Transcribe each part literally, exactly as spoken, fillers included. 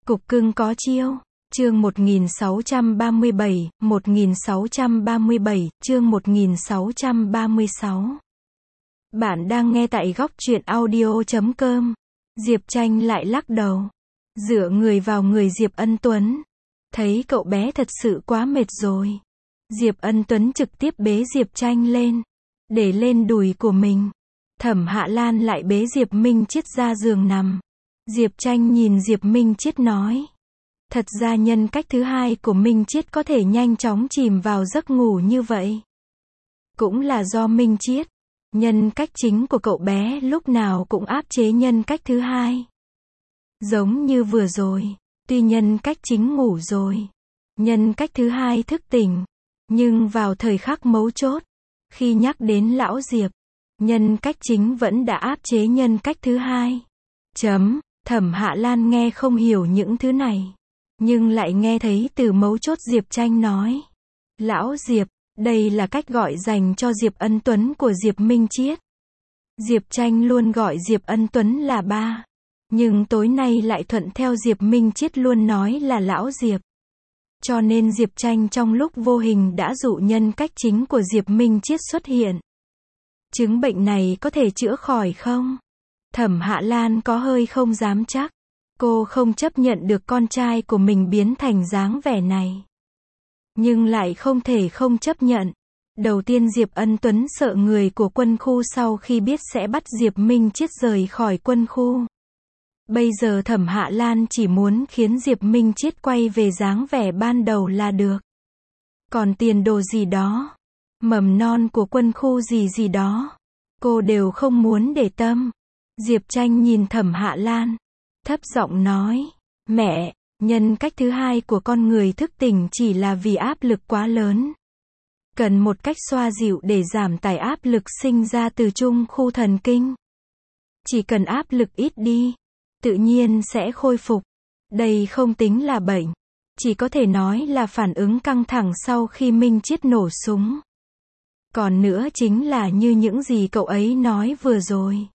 Cục cưng có chiêu. Chương một nghìn sáu trăm ba mươi bảy, một nghìn sáu trăm ba mươi bảy, chương một nghìn sáu trăm ba mươi sáu. Bạn đang nghe tại góc truyện audio chấm com. Diệp Tranh lại lắc đầu. Dựa người vào người Diệp Ân Tuấn. Thấy cậu bé thật sự quá mệt rồi. Diệp Ân Tuấn trực tiếp bế Diệp Tranh lên. Để lên đùi của mình. Thẩm Hạ Lan lại bế Diệp Minh Chiết ra giường nằm. Diệp Tranh nhìn Diệp Minh Chiết nói. Thật ra nhân cách thứ hai của Minh Chiết có thể nhanh chóng chìm vào giấc ngủ như vậy. Cũng là do Minh Chiết. Nhân cách chính của cậu bé lúc nào cũng áp chế nhân cách thứ hai. Giống như vừa rồi, tuy nhân cách chính ngủ rồi. Nhân cách thứ hai thức tỉnh. Nhưng vào thời khắc mấu chốt, khi nhắc đến lão Diệp, nhân cách chính vẫn đã áp chế nhân cách thứ hai. Chấm, Thẩm Hạ Lan nghe không hiểu những thứ này. Nhưng lại nghe thấy từ mấu chốt Diệp Tranh nói. Lão Diệp, đây là cách gọi dành cho Diệp Ân Tuấn của Diệp Minh Chiết. Diệp Tranh luôn gọi Diệp Ân Tuấn là ba. Nhưng tối nay lại thuận theo Diệp Minh Chiết luôn nói là lão Diệp. Cho nên Diệp Tranh trong lúc vô hình đã dụ nhân cách chính của Diệp Minh Chiết xuất hiện. Chứng bệnh này có thể chữa khỏi không? Thẩm Hạ Lan có hơi không dám chắc. Cô không chấp nhận được con trai của mình biến thành dáng vẻ này. Nhưng lại không thể không chấp nhận. Đầu tiên Diệp Ân Tuấn sợ người của quân khu sau khi biết sẽ bắt Diệp Minh Chiết rời khỏi quân khu. Bây giờ Thẩm Hạ Lan chỉ muốn khiến Diệp Minh Chiết quay về dáng vẻ ban đầu là được. Còn tiền đồ gì đó, mầm non của quân khu gì gì đó, cô đều không muốn để tâm. Diệp Tranh nhìn Thẩm Hạ Lan, thấp giọng nói, mẹ, nhân cách thứ hai của con người thức tỉnh chỉ là vì áp lực quá lớn. Cần một cách xoa dịu để giảm tải áp lực sinh ra từ trung khu thần kinh. Chỉ cần áp lực ít đi, tự nhiên sẽ khôi phục. Đây không tính là bệnh, chỉ có thể nói là phản ứng căng thẳng sau khi Minh Chiết nổ súng. Còn nữa chính là như những gì cậu ấy nói vừa rồi.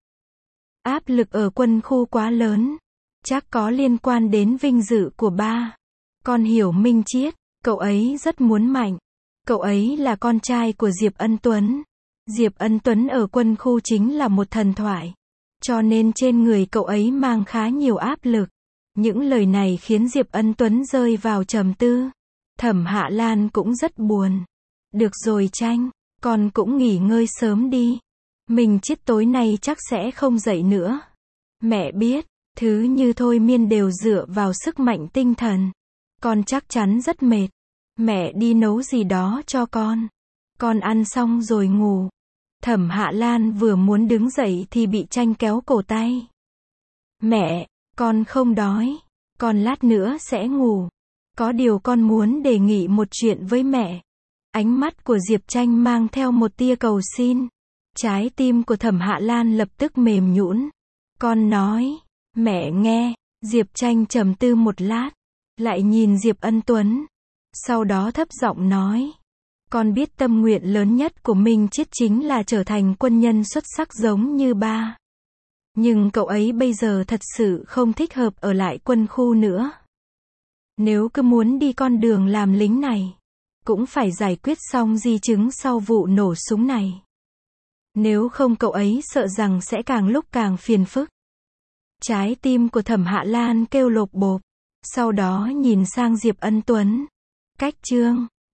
Áp lực ở quân khu quá lớn, chắc có liên quan đến vinh dự của ba. Con hiểu Minh Chiết, cậu ấy rất muốn mạnh. Cậu ấy là con trai của Diệp Ân Tuấn. Diệp Ân Tuấn ở quân khu chính là một thần thoại. Cho nên trên người cậu ấy mang khá nhiều áp lực. Những lời này khiến Diệp Ân Tuấn rơi vào trầm tư. Thẩm Hạ Lan cũng rất buồn. Được rồi Tranh, con cũng nghỉ ngơi sớm đi. Minh Chiết tối nay chắc sẽ không dậy nữa. Mẹ biết, thứ như thôi miên đều dựa vào sức mạnh tinh thần. Con chắc chắn rất mệt. Mẹ đi nấu gì đó cho con. Con ăn xong rồi ngủ. Thẩm Hạ Lan vừa muốn đứng dậy thì bị Tranh kéo cổ tay. Mẹ, con không đói. Con lát nữa sẽ ngủ. Có điều con muốn đề nghị một chuyện với mẹ. Ánh mắt của Diệp Tranh mang theo một tia cầu xin. Trái tim của Thẩm Hạ Lan lập tức mềm nhũn. Con nói, mẹ nghe. Diệp Tranh trầm tư một lát, lại nhìn Diệp Ân Tuấn. Sau đó thấp giọng nói, con biết tâm nguyện lớn nhất của Minh Chiết chính là trở thành quân nhân xuất sắc giống như ba. Nhưng cậu ấy bây giờ thật sự không thích hợp ở lại quân khu nữa. Nếu cứ muốn đi con đường làm lính này, cũng phải giải quyết xong di chứng sau vụ nổ súng này. Nếu không cậu ấy sợ rằng sẽ càng lúc càng phiền phức. Trái tim của Thẩm Hạ Lan kêu lộp bộp. Sau đó nhìn sang Diệp Ân Tuấn. Cách chương